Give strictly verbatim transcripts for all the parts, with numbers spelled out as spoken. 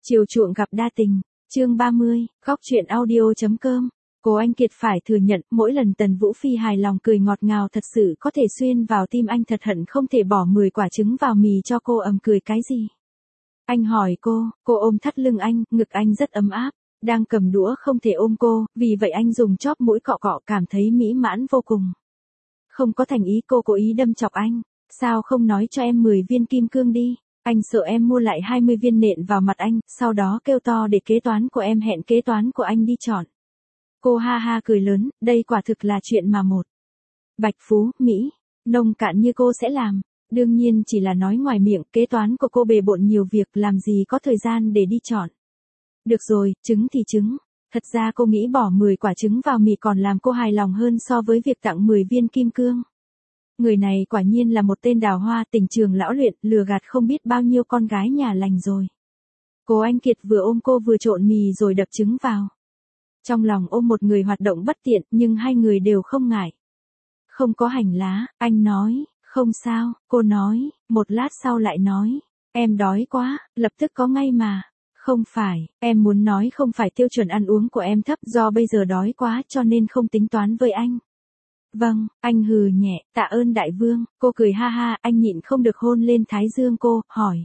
Chiều chuộng gặp đa tình, chương ba mươi, góc truyện audio.com. Cô Anh Kiệt phải thừa nhận, mỗi lần Tần Vũ Phi hài lòng cười ngọt ngào thật sự có thể xuyên vào tim anh, thật hận không thể bỏ mười quả trứng vào mì cho cô. Ầm cười cái gì? Anh hỏi cô, cô ôm thắt lưng anh, ngực anh rất ấm áp, đang cầm đũa không thể ôm cô, vì vậy anh dùng chóp mũi cọ cọ, cảm thấy mỹ mãn vô cùng. Không có thành ý, cô cố ý đâm chọc anh, sao không nói cho em mười viên kim cương đi? Anh sợ em mua lại hai mươi viên nện vào mặt anh, sau đó kêu to để kế toán của em hẹn kế toán của anh đi chọn. Cô ha ha cười lớn, đây quả thực là chuyện mà một Bạch Phú, Mỹ, nông cạn như cô sẽ làm. Đương nhiên chỉ là nói ngoài miệng, kế toán của cô bề bộn nhiều việc, làm gì có thời gian để đi chọn. Được rồi, trứng thì trứng. Thật ra cô nghĩ bỏ mười quả trứng vào mì còn làm cô hài lòng hơn so với việc tặng mười viên kim cương. Người này quả nhiên là một tên đào hoa, tình trường lão luyện, lừa gạt không biết bao nhiêu con gái nhà lành rồi. Cô Anh Kiệt vừa ôm cô vừa trộn mì rồi đập trứng vào. Trong lòng ôm một người hoạt động bất tiện, nhưng hai người đều không ngại. Không có hành lá, anh nói, không sao, cô nói, một lát sau lại nói, em đói quá, lập tức có ngay mà. Không phải, em muốn nói không phải tiêu chuẩn ăn uống của em thấp, do bây giờ đói quá cho nên không tính toán với anh. Vâng, anh hừ nhẹ, tạ ơn đại vương. Cô cười ha ha, anh nhịn không được hôn lên thái dương cô, hỏi.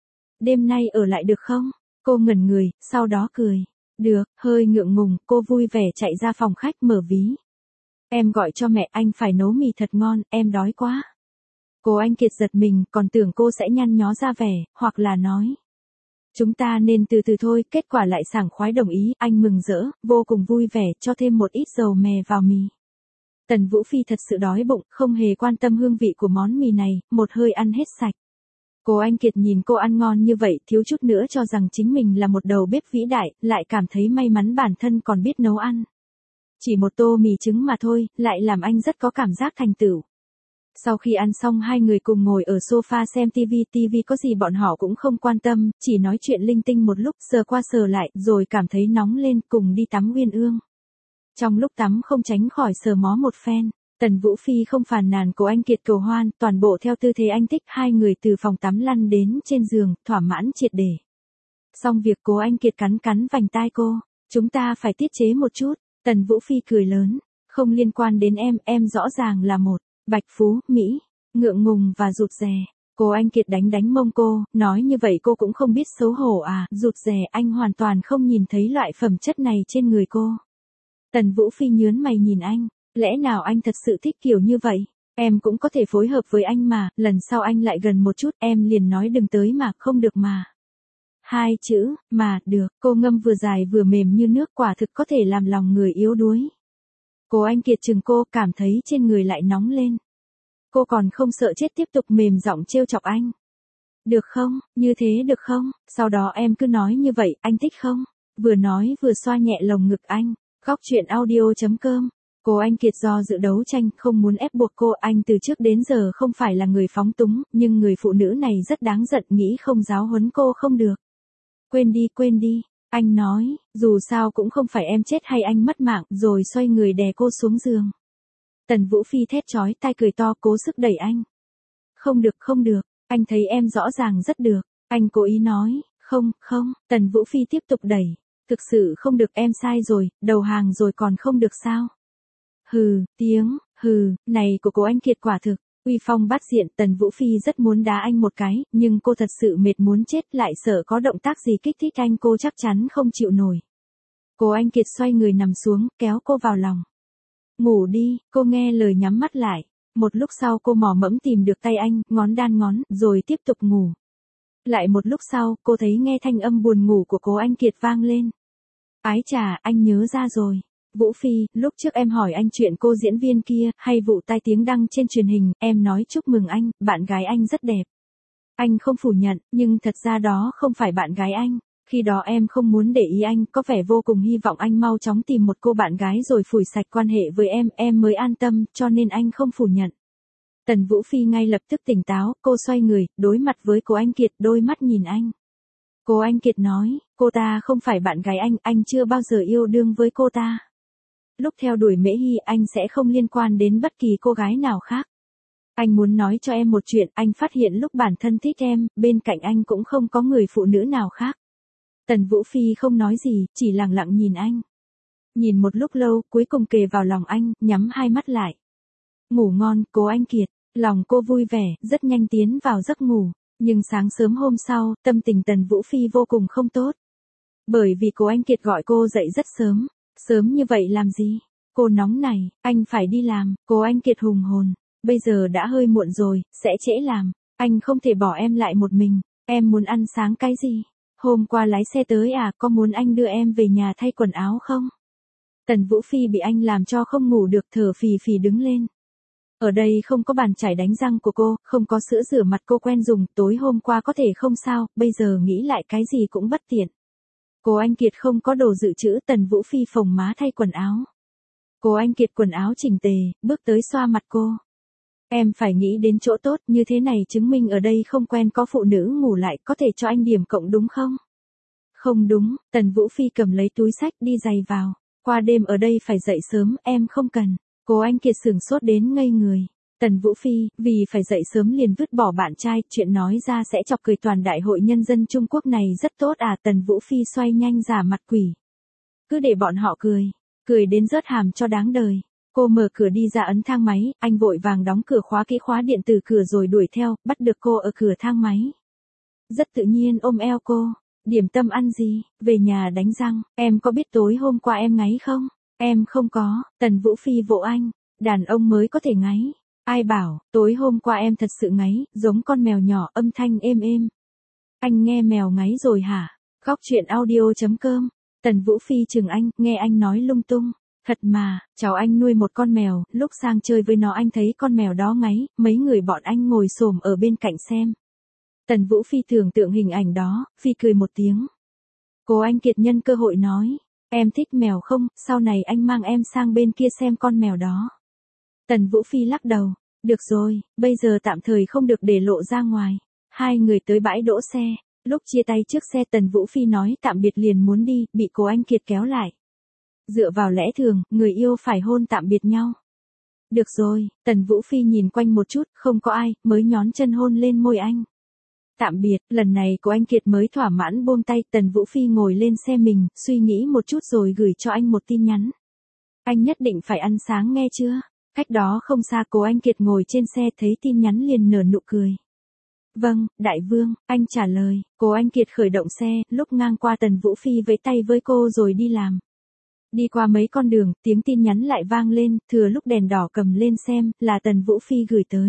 Đêm nay ở lại được không? Cô ngẩn người, sau đó cười. Được, hơi ngượng ngùng, cô vui vẻ chạy ra phòng khách mở ví. Em gọi cho mẹ, anh phải nấu mì thật ngon, em đói quá. Cô Anh Kiệt giật mình, còn tưởng cô sẽ nhăn nhó ra vẻ, hoặc là nói. Chúng ta nên từ từ thôi, kết quả lại sảng khoái đồng ý, anh mừng rỡ, vô cùng vui vẻ, cho thêm một ít dầu mè vào mì. Tần Vũ Phi thật sự đói bụng, không hề quan tâm hương vị của món mì này, một hơi ăn hết sạch. Cô Anh Kiệt nhìn cô ăn ngon như vậy, thiếu chút nữa cho rằng chính mình là một đầu bếp vĩ đại, lại cảm thấy may mắn bản thân còn biết nấu ăn. Chỉ một tô mì trứng mà thôi, lại làm anh rất có cảm giác thành tựu. Sau khi ăn xong hai người cùng ngồi ở sofa xem tivi, tivi có gì bọn họ cũng không quan tâm, chỉ nói chuyện linh tinh một lúc, sờ qua sờ lại, rồi cảm thấy nóng lên, cùng đi tắm uyên ương. Trong lúc tắm không tránh khỏi sờ mó một phen, Tần Vũ Phi không phàn nàn cô Anh Kiệt cầu hoan, toàn bộ theo tư thế anh thích, hai người từ phòng tắm lăn đến trên giường, thỏa mãn triệt để. Xong việc cô Anh Kiệt cắn cắn vành tai cô, chúng ta phải tiết chế một chút. Tần Vũ Phi cười lớn, không liên quan đến em, em rõ ràng là một Bạch Phú, Mỹ, ngượng ngùng và rụt rè. Cô Anh Kiệt đánh đánh mông cô, nói như vậy cô cũng không biết xấu hổ à, rụt rè, anh hoàn toàn không nhìn thấy loại phẩm chất này trên người cô. Tần Vũ Phi nhớn mày nhìn anh, lẽ nào anh thật sự thích kiểu như vậy? Em cũng có thể phối hợp với anh mà, lần sau anh lại gần một chút, em liền nói đừng tới mà, không được mà. Hai chữ, mà, được, cô ngâm vừa dài vừa mềm như nước, quả thực có thể làm lòng người yếu đuối. Cô Anh Kiệt chừng cô, cảm thấy trên người lại nóng lên. Cô còn không sợ chết, tiếp tục mềm giọng trêu chọc anh. Được không, như thế được không, sau đó em cứ nói như vậy, anh thích không? Vừa nói vừa xoa nhẹ lồng ngực anh. Góc truyện audio.com. Cô Anh Kiệt do dự đấu tranh, không muốn ép buộc cô, anh từ trước đến giờ không phải là người phóng túng, nhưng người phụ nữ này rất đáng giận, nghĩ không giáo huấn cô không được. Quên đi, quên đi, anh nói, dù sao cũng không phải em chết hay anh mất mạng, rồi xoay người đè cô xuống giường. Tần Vũ Phi thét chói tai cười to, cố sức đẩy anh. Không được, không được, anh thấy em rõ ràng rất được, anh cố ý nói, không, không, Tần Vũ Phi tiếp tục đẩy. Thực sự không được, em sai rồi, đầu hàng rồi còn không được sao? Hừ, tiếng, hừ, này của cô Anh Kiệt quả thực, uy phong bát diện. Tần Vũ Phi rất muốn đá anh một cái, nhưng cô thật sự mệt muốn chết, lại sợ có động tác gì kích thích anh, cô chắc chắn không chịu nổi. Cô Anh Kiệt xoay người nằm xuống, kéo cô vào lòng. Ngủ đi, cô nghe lời nhắm mắt lại. Một lúc sau cô mò mẫm tìm được tay anh, ngón đan ngón, rồi tiếp tục ngủ. Lại một lúc sau, cô thấy nghe thanh âm buồn ngủ của cô Anh Kiệt vang lên. Ái chà, anh nhớ ra rồi. Vũ Phi, lúc trước em hỏi anh chuyện cô diễn viên kia, hay vụ tai tiếng đăng trên truyền hình, em nói chúc mừng anh, bạn gái anh rất đẹp. Anh không phủ nhận, nhưng thật ra đó không phải bạn gái anh. Khi đó em không muốn để ý anh, có vẻ vô cùng hy vọng anh mau chóng tìm một cô bạn gái rồi phủi sạch quan hệ với em, em mới an tâm, cho nên anh không phủ nhận. Tần Vũ Phi ngay lập tức tỉnh táo, cô xoay người, đối mặt với cô Anh Kiệt, đôi mắt nhìn anh. Cô Anh Kiệt nói, cô ta không phải bạn gái anh, anh chưa bao giờ yêu đương với cô ta. Lúc theo đuổi Mễ Hy, anh sẽ không liên quan đến bất kỳ cô gái nào khác. Anh muốn nói cho em một chuyện, anh phát hiện lúc bản thân thích em, bên cạnh anh cũng không có người phụ nữ nào khác. Tần Vũ Phi không nói gì, chỉ lặng lặng nhìn anh. Nhìn một lúc lâu, cuối cùng kề vào lòng anh, nhắm hai mắt lại. Ngủ ngon, Cố Anh Kiệt. Lòng cô vui vẻ, rất nhanh tiến vào giấc ngủ. Nhưng sáng sớm hôm sau, tâm tình Tần Vũ Phi vô cùng không tốt. Bởi vì Cố Anh Kiệt gọi cô dậy rất sớm. Sớm như vậy làm gì? Cô nóng này, anh phải đi làm. Cố Anh Kiệt hùng hồn. Bây giờ đã hơi muộn rồi, sẽ trễ làm. Anh không thể bỏ em lại một mình. Em muốn ăn sáng cái gì? Hôm qua lái xe tới à, có muốn anh đưa em về nhà thay quần áo không? Tần Vũ Phi bị anh làm cho không ngủ được, thở phì phì đứng lên. Ở đây không có bàn chải đánh răng của cô, không có sữa rửa mặt cô quen dùng, tối hôm qua có thể không sao, bây giờ nghĩ lại cái gì cũng bất tiện. Cố Anh Kiệt không có đồ dự trữ, Tần Vũ Phi phồng má thay quần áo. Cố Anh Kiệt quần áo chỉnh tề, bước tới xoa mặt cô. Em phải nghĩ đến chỗ tốt, như thế này chứng minh ở đây không quen có phụ nữ ngủ lại, có thể cho anh điểm cộng đúng không? Không đúng, Tần Vũ Phi cầm lấy túi xách đi giày vào. Qua đêm ở đây phải dậy sớm, em không cần. Cố Anh Kiệt sửng sốt đến ngây người. Tần Vũ Phi, vì phải dậy sớm liền vứt bỏ bạn trai, chuyện nói ra sẽ chọc cười toàn đại hội nhân dân Trung Quốc này rất tốt à. Tần Vũ Phi xoay nhanh giả mặt quỷ. Cứ để bọn họ cười, cười đến rớt hàm cho đáng đời. Cô mở cửa đi ra ấn thang máy, anh vội vàng đóng cửa khóa kỹ khóa điện từ cửa rồi đuổi theo, bắt được cô ở cửa thang máy. Rất tự nhiên ôm eo cô. Điểm tâm ăn gì? Về nhà đánh răng. Em có biết tối hôm qua em ngáy không? Em không có. Tần Vũ Phi vỗ anh. Đàn ông mới có thể ngáy. Ai bảo, tối hôm qua em thật sự ngáy, giống con mèo nhỏ, âm thanh êm êm. Anh nghe mèo ngáy rồi hả? Khóc chuyện audio chấm com. Tần Vũ Phi chừng anh, nghe anh nói lung tung. Thật mà, cháu anh nuôi một con mèo, lúc sang chơi với nó anh thấy con mèo đó ngáy, mấy người bọn anh ngồi xổm ở bên cạnh xem. Tần Vũ Phi tưởng tượng hình ảnh đó, Phi cười một tiếng. Cố Anh Kiệt nhân cơ hội nói, em thích mèo không, sau này anh mang em sang bên kia xem con mèo đó. Tần Vũ Phi lắc đầu, được rồi, bây giờ tạm thời không được để lộ ra ngoài. Hai người tới bãi đỗ xe, lúc chia tay trước xe Tần Vũ Phi nói tạm biệt liền muốn đi, bị Cố Anh Kiệt kéo lại. Dựa vào lẽ thường, người yêu phải hôn tạm biệt nhau. Được rồi, Tần Vũ Phi nhìn quanh một chút, không có ai, mới nhón chân hôn lên môi anh. Tạm biệt, lần này Cố Anh Kiệt mới thỏa mãn buông tay. Tần Vũ Phi ngồi lên xe mình, suy nghĩ một chút rồi gửi cho anh một tin nhắn. Anh nhất định phải ăn sáng nghe chưa? Cách đó không xa Cố Anh Kiệt ngồi trên xe thấy tin nhắn liền nở nụ cười. Vâng, đại vương, anh trả lời. Cố Anh Kiệt khởi động xe, lúc ngang qua Tần Vũ Phi vẫy tay với cô rồi đi làm. Đi qua mấy con đường, tiếng tin nhắn lại vang lên, thừa lúc đèn đỏ cầm lên xem, là Tần Vũ Phi gửi tới.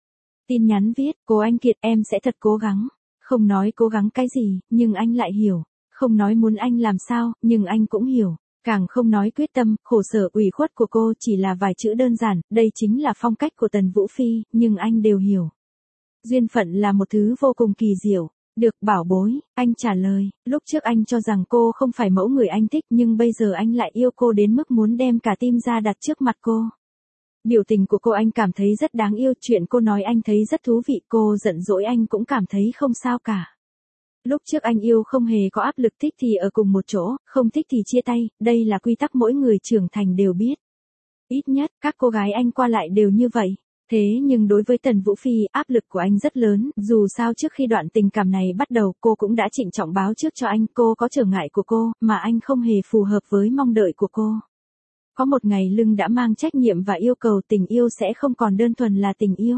Tin nhắn viết, Cố Anh Kiệt em sẽ thật cố gắng. Không nói cố gắng cái gì, nhưng anh lại hiểu. Không nói muốn anh làm sao, nhưng anh cũng hiểu. Càng không nói quyết tâm, khổ sở ủy khuất của cô chỉ là vài chữ đơn giản, đây chính là phong cách của Tần Vũ Phi, nhưng anh đều hiểu. Duyên phận là một thứ vô cùng kỳ diệu. Được bảo bối, anh trả lời, lúc trước anh cho rằng cô không phải mẫu người anh thích nhưng bây giờ anh lại yêu cô đến mức muốn đem cả tim ra đặt trước mặt cô. Biểu tình của cô anh cảm thấy rất đáng yêu, chuyện cô nói anh thấy rất thú vị, cô giận dỗi anh cũng cảm thấy không sao cả. Lúc trước anh yêu không hề có áp lực, thích thì ở cùng một chỗ, không thích thì chia tay, đây là quy tắc mỗi người trưởng thành đều biết. Ít nhất, các cô gái anh qua lại đều như vậy. Thế nhưng đối với Tần Vũ Phi, áp lực của anh rất lớn, dù sao trước khi đoạn tình cảm này bắt đầu cô cũng đã trịnh trọng báo trước cho anh, cô có trở ngại của cô, mà anh không hề phù hợp với mong đợi của cô. Có một ngày lưng đã mang trách nhiệm và yêu cầu tình yêu sẽ không còn đơn thuần là tình yêu.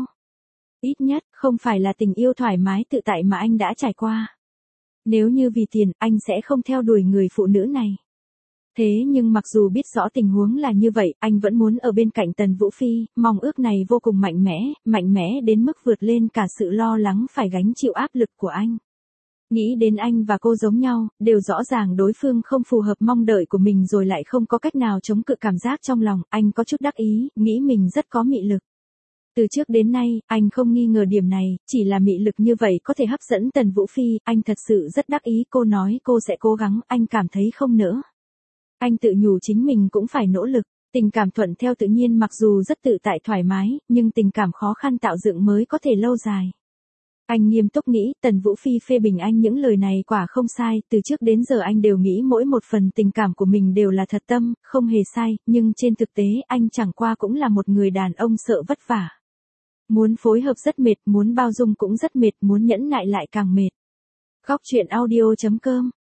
Ít nhất, không phải là tình yêu thoải mái tự tại mà anh đã trải qua. Nếu như vì tiền, anh sẽ không theo đuổi người phụ nữ này. Thế nhưng mặc dù biết rõ tình huống là như vậy, anh vẫn muốn ở bên cạnh Tần Vũ Phi, mong ước này vô cùng mạnh mẽ, mạnh mẽ đến mức vượt lên cả sự lo lắng phải gánh chịu áp lực của anh. Nghĩ đến anh và cô giống nhau, đều rõ ràng đối phương không phù hợp mong đợi của mình rồi lại không có cách nào chống cự cảm giác trong lòng, anh có chút đắc ý, nghĩ mình rất có mị lực. Từ trước đến nay, anh không nghi ngờ điểm này, chỉ là mị lực như vậy có thể hấp dẫn Tần Vũ Phi, anh thật sự rất đắc ý, cô nói cô sẽ cố gắng, anh cảm thấy không nỡ. Anh tự nhủ chính mình cũng phải nỗ lực, tình cảm thuận theo tự nhiên mặc dù rất tự tại thoải mái, nhưng tình cảm khó khăn tạo dựng mới có thể lâu dài. Anh nghiêm túc nghĩ, Tần Vũ Phi phê bình anh những lời này quả không sai, từ trước đến giờ anh đều nghĩ mỗi một phần tình cảm của mình đều là thật tâm, không hề sai, nhưng trên thực tế anh chẳng qua cũng là một người đàn ông sợ vất vả. Muốn phối hợp rất mệt, muốn bao dung cũng rất mệt, muốn nhẫn nại lại càng mệt. Khóc chuyện audio chấm com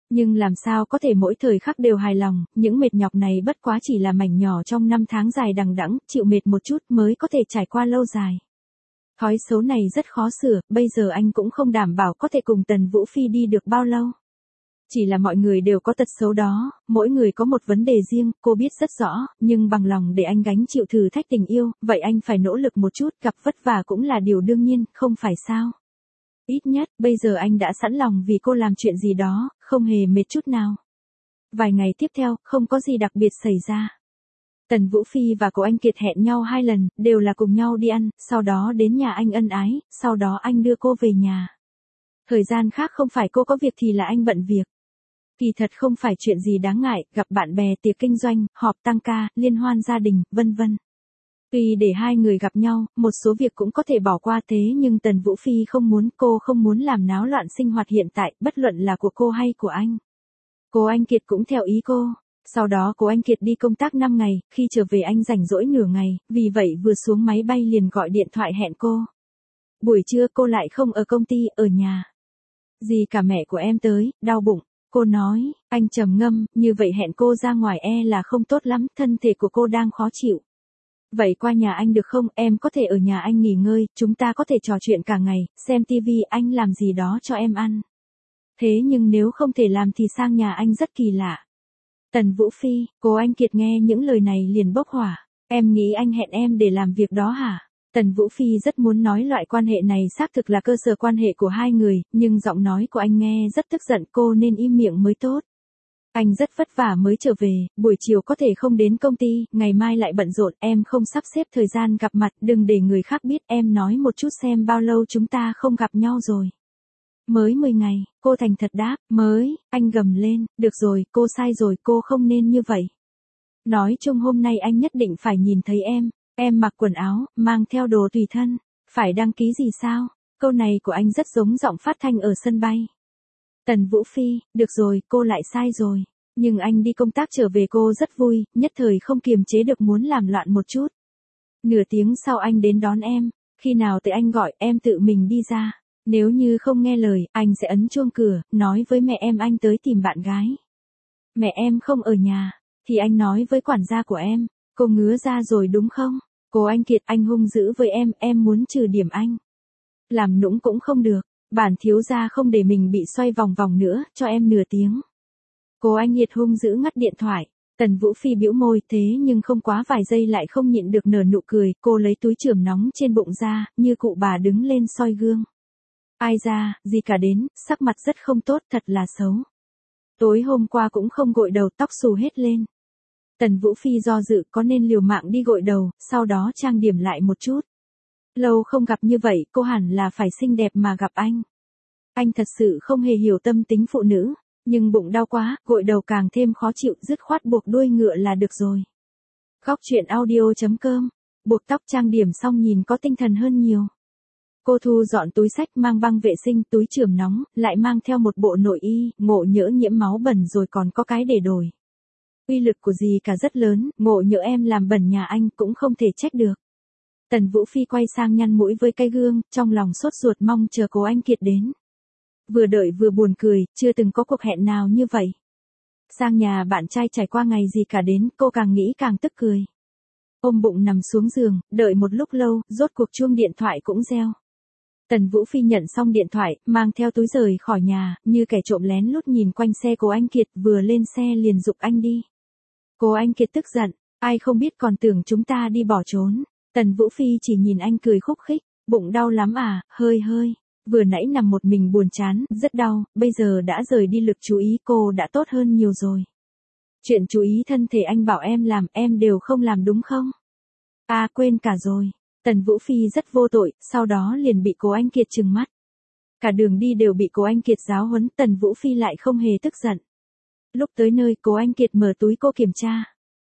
Nhưng làm sao có thể mỗi thời khắc đều hài lòng, những mệt nhọc này bất quá chỉ là mảnh nhỏ trong năm tháng dài đằng đẵng, chịu mệt một chút mới có thể trải qua lâu dài. Thói xấu này rất khó sửa, bây giờ anh cũng không đảm bảo có thể cùng Tần Vũ Phi đi được bao lâu. Chỉ là mọi người đều có tật xấu đó, mỗi người có một vấn đề riêng, cô biết rất rõ, nhưng bằng lòng để anh gánh chịu thử thách tình yêu, vậy anh phải nỗ lực một chút, gặp vất vả cũng là điều đương nhiên, không phải sao? Ít nhất, bây giờ anh đã sẵn lòng vì cô làm chuyện gì đó, không hề mệt chút nào. Vài ngày tiếp theo, không có gì đặc biệt xảy ra. Tần Vũ Phi và cô anh Kiệt hẹn nhau hai lần, đều là cùng nhau đi ăn, sau đó đến nhà anh ân ái, sau đó anh đưa cô về nhà. Thời gian khác không phải cô có việc thì là anh bận việc. Kỳ thật không phải chuyện gì đáng ngại, gặp bạn bè, tiệc kinh doanh, họp tăng ca, liên hoan gia đình, vân vân. Tuy để hai người gặp nhau, một số việc cũng có thể bỏ qua thế nhưng Tần Vũ Phi không muốn, cô không muốn làm náo loạn sinh hoạt hiện tại, bất luận là của cô hay của anh. Cô anh Kiệt cũng theo ý cô. Sau đó cô anh Kiệt đi công tác năm ngày, khi trở về anh rảnh rỗi nửa ngày, vì vậy vừa xuống máy bay liền gọi điện thoại hẹn cô. Buổi trưa cô lại không ở công ty, ở nhà. Dì cả mẹ của em tới, đau bụng. Cô nói, anh trầm ngâm, như vậy hẹn cô ra ngoài e là không tốt lắm, thân thể của cô đang khó chịu. Vậy qua nhà anh được không, em có thể ở nhà anh nghỉ ngơi, chúng ta có thể trò chuyện cả ngày, xem tivi, anh làm gì đó cho em ăn. Thế nhưng nếu không thể làm thì sang nhà anh rất kỳ lạ. Tần Vũ Phi, cô anh Kiệt nghe những lời này liền bốc hỏa. Em nghĩ anh hẹn em để làm việc đó hả? Tần Vũ Phi rất muốn nói loại quan hệ này xác thực là cơ sở quan hệ của hai người, nhưng giọng nói của anh nghe rất tức giận, cô nên im miệng mới tốt. Anh rất vất vả mới trở về, buổi chiều có thể không đến công ty, ngày mai lại bận rộn, em không sắp xếp thời gian gặp mặt, đừng để người khác biết, em nói một chút xem bao lâu chúng ta không gặp nhau rồi. Mới mười ngày, cô thành thật đáp, mới, anh gầm lên, được rồi, cô sai rồi, cô không nên như vậy. Nói chung hôm nay anh nhất định phải nhìn thấy em, em mặc quần áo, mang theo đồ tùy thân, phải đăng ký gì sao? Câu này của anh rất giống giọng phát thanh ở sân bay. Tần Vũ Phi, được rồi, cô lại sai rồi. Nhưng anh đi công tác trở về cô rất vui, nhất thời không kiềm chế được muốn làm loạn một chút. Nửa tiếng sau anh đến đón em, khi nào tới anh gọi em tự mình đi ra. Nếu như không nghe lời, anh sẽ ấn chuông cửa, nói với mẹ em anh tới tìm bạn gái. Mẹ em không ở nhà, thì anh nói với quản gia của em, cô ngứa ra rồi đúng không? Cô anh Kiệt, anh hung dữ với em, em muốn trừ điểm anh. Làm nũng cũng không được, bản thiếu gia không để mình bị xoay vòng vòng nữa, cho em nửa tiếng. Cô anh Kiệt hung dữ ngắt điện thoại. Tần Vũ Phi bĩu môi, thế nhưng không quá vài giây lại không nhịn được nở nụ cười, cô lấy túi chườm nóng trên bụng ra, như cụ bà đứng lên soi gương. Ai ra, gì cả đến, sắc mặt rất không tốt, thật là xấu. Tối hôm qua cũng không gội đầu, tóc xù hết lên. Tần Vũ Phi do dự có nên liều mạng đi gội đầu, sau đó trang điểm lại một chút. Lâu không gặp như vậy, cô hẳn là phải xinh đẹp mà gặp anh. Anh thật sự không hề hiểu tâm tính phụ nữ, nhưng bụng đau quá, gội đầu càng thêm khó chịu, dứt khoát buộc đuôi ngựa là được rồi. Góc truyện audio chấm com, buộc tóc trang điểm xong nhìn có tinh thần hơn nhiều. Cô thu dọn túi xách, mang băng vệ sinh, túi chườm nóng, lại mang theo một bộ nội y, ngộ nhỡ nhiễm máu bẩn rồi còn có cái để đổi. Uy lực của gì cả rất lớn, ngộ nhỡ em làm bẩn nhà anh cũng không thể trách được. Tần Vũ Phi quay sang nhăn mũi với cái gương, trong lòng sốt ruột mong chờ cô anh Kiệt đến. Vừa đợi vừa buồn cười, chưa từng có cuộc hẹn nào như vậy. Sang nhà bạn trai trải qua ngày gì cả đến, cô càng nghĩ càng tức cười. Ôm bụng nằm xuống giường, đợi một lúc lâu, rốt cuộc chuông điện thoại cũng reo. Tần Vũ Phi nhận xong điện thoại, mang theo túi rời khỏi nhà, như kẻ trộm lén lút nhìn quanh xe cô anh Kiệt, vừa lên xe liền giục anh đi. Cô anh Kiệt tức giận, ai không biết còn tưởng chúng ta đi bỏ trốn. Tần Vũ Phi chỉ nhìn anh cười khúc khích, bụng đau lắm à, hơi hơi. Vừa nãy nằm một mình buồn chán, rất đau, bây giờ đã rời đi lực chú ý cô đã tốt hơn nhiều rồi. Chuyện chú ý thân thể anh bảo em làm, em đều không làm đúng không? À quên cả rồi. Tần Vũ Phi rất vô tội, sau đó liền bị cô anh Kiệt trừng mắt. Cả đường đi đều bị cô anh Kiệt giáo huấn, Tần Vũ Phi lại không hề tức giận. Lúc tới nơi, cô anh Kiệt mở túi cô kiểm tra.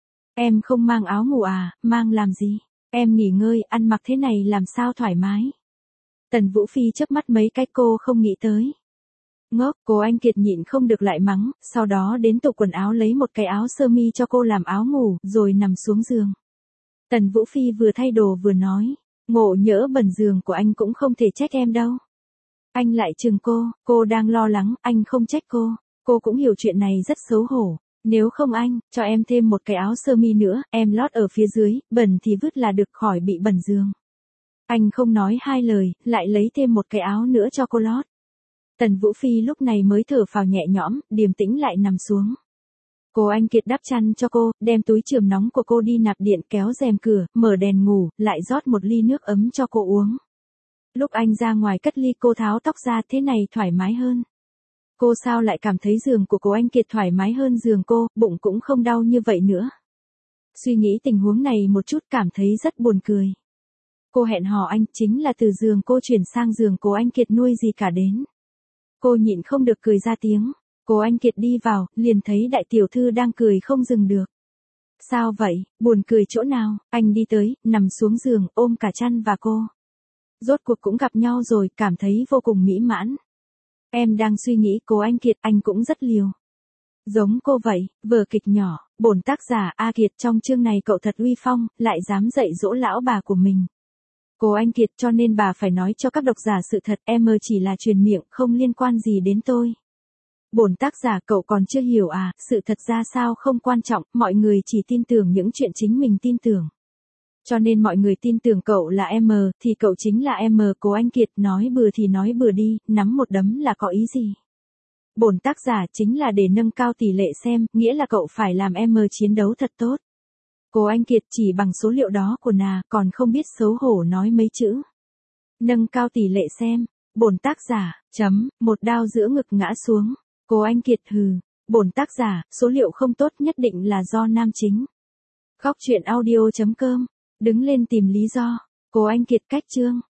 Em không mang áo ngủ à, mang làm gì? Em nghỉ ngơi, ăn mặc thế này làm sao thoải mái? Tần Vũ Phi chớp mắt mấy cái, cô không nghĩ tới. Ngốc, cô anh Kiệt nhịn không được lại mắng, sau đó đến tủ quần áo lấy một cái áo sơ mi cho cô làm áo ngủ, rồi nằm xuống giường. Tần Vũ Phi vừa thay đồ vừa nói, ngộ nhỡ bẩn giường của anh cũng không thể trách em đâu. Anh lại chừng cô, cô đang lo lắng, anh không trách cô. Cô cũng hiểu chuyện này rất xấu hổ. Nếu không anh, cho em thêm một cái áo sơ mi nữa, em lót ở phía dưới, bẩn thì vứt là được khỏi bị bẩn giường. Anh không nói hai lời, lại lấy thêm một cái áo nữa cho cô lót. Tần Vũ Phi lúc này mới thở phào nhẹ nhõm, điềm tĩnh lại nằm xuống. Cô Anh Kiệt đắp chăn cho cô, đem túi chườm nóng của cô đi nạp điện, kéo rèm cửa, mở đèn ngủ, lại rót một ly nước ấm cho cô uống. Lúc anh ra ngoài cất ly, cô tháo tóc ra, thế này thoải mái hơn. Cô sao lại cảm thấy giường của cô Anh Kiệt thoải mái hơn giường cô, bụng cũng không đau như vậy nữa. Suy nghĩ tình huống này một chút cảm thấy rất buồn cười. Cô hẹn hò anh, chính là từ giường cô chuyển sang giường cô Anh Kiệt nuôi gì cả đến. Cô nhịn không được cười ra tiếng. Cô Anh Kiệt đi vào, liền thấy đại tiểu thư đang cười không dừng được. Sao vậy, buồn cười chỗ nào? Anh đi tới, nằm xuống giường, ôm cả chăn và cô. Rốt cuộc cũng gặp nhau rồi, cảm thấy vô cùng mỹ mãn. Em đang suy nghĩ cô Anh Kiệt, anh cũng rất liều. Giống cô vậy, vở kịch nhỏ, bổn tác giả A Kiệt, trong chương này cậu thật uy phong, lại dám dạy dỗ lão bà của mình. Cô Anh Kiệt, cho nên bà phải nói cho các độc giả sự thật, em mơ chỉ là truyền miệng, không liên quan gì đến tôi. Bổn tác giả, cậu còn chưa hiểu à, sự thật ra sao không quan trọng, mọi người chỉ tin tưởng những chuyện chính mình tin tưởng. Cho nên mọi người tin tưởng cậu là em, thì cậu chính là em. Cô Anh Kiệt, nói bừa thì nói bừa đi, nắm một đấm là có ý gì? Bổn tác giả chính là để nâng cao tỷ lệ xem, nghĩa là cậu phải làm em chiến đấu thật tốt. Cô Anh Kiệt, chỉ bằng số liệu đó của nà, còn không biết xấu hổ nói mấy chữ. Nâng cao tỷ lệ xem, bổn tác giả, chấm, một đao giữa ngực ngã xuống. Cô Anh Kiệt, hừ, bổn tác giả, số liệu không tốt nhất định là do nam chính. Khóc chuyện audio chấm com, đứng lên tìm lý do. Cô Anh Kiệt, cách chương.